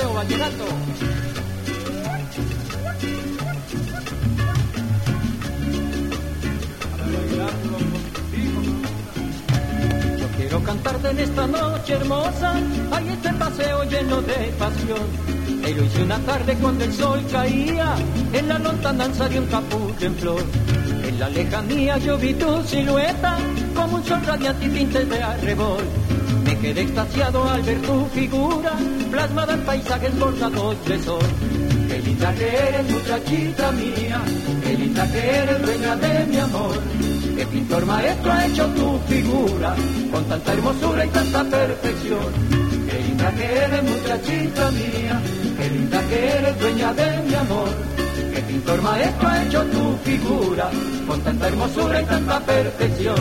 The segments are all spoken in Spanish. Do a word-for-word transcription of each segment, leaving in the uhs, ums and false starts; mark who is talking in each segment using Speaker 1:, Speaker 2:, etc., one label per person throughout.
Speaker 1: paseo vallenato. Yo quiero cantarte en esta noche hermosa, hay este paseo lleno de pasión. Y lo hice una tarde cuando el sol caía, en la lontananza de un capullo en flor. En la lejanía yo vi tu silueta, como un sol radiante y tintes de arrebol. Me quedé extasiado al ver tu figura, plasmada en paisajes bordados de sol. Qué linda que eres, muchachita mía, qué linda que eres, dueña de mi amor. Qué pintor maestro ha hecho tu figura, con tanta hermosura y tanta perfección. Qué linda que eres, muchachita mía, qué linda que eres, dueña de mi amor. Qué pintor maestro ha hecho tu figura, con tanta hermosura y tanta perfección.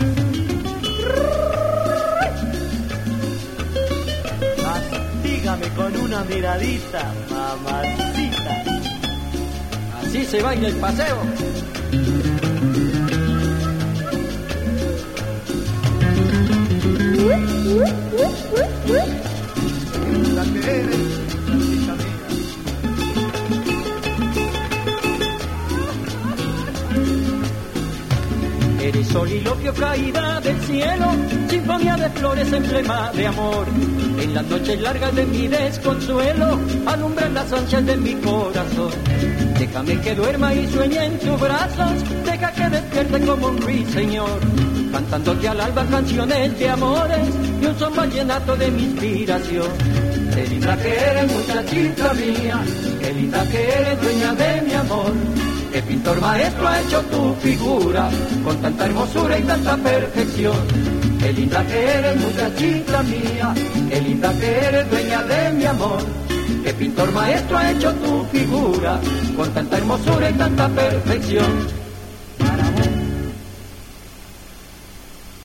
Speaker 2: Dígame con una miradita, mamacita.
Speaker 1: Así se baila el paseo.
Speaker 2: La que eres, muchachita mía.
Speaker 1: Eres soliloquio caída del cielo, sinfonía de flores, emblema de amor. En las noches largas de mi desconsuelo, alumbran las ansias de mi corazón. Déjame que duerma y sueñe en tus brazos, deja que despierte como un ruiseñor, cantándote al alba canciones de amores y un son vallenato de mi inspiración. Qué linda que eres, muchachita mía, qué linda que eres, dueña de mi amor. Qué pintor maestro ha hecho tu figura, con tanta hermosura y tanta perfección. Qué linda que eres, muchachita mía, qué linda que eres, dueña de mi amor. Qué pintor maestro ha hecho tu figura, con tanta hermosura y tanta perfección.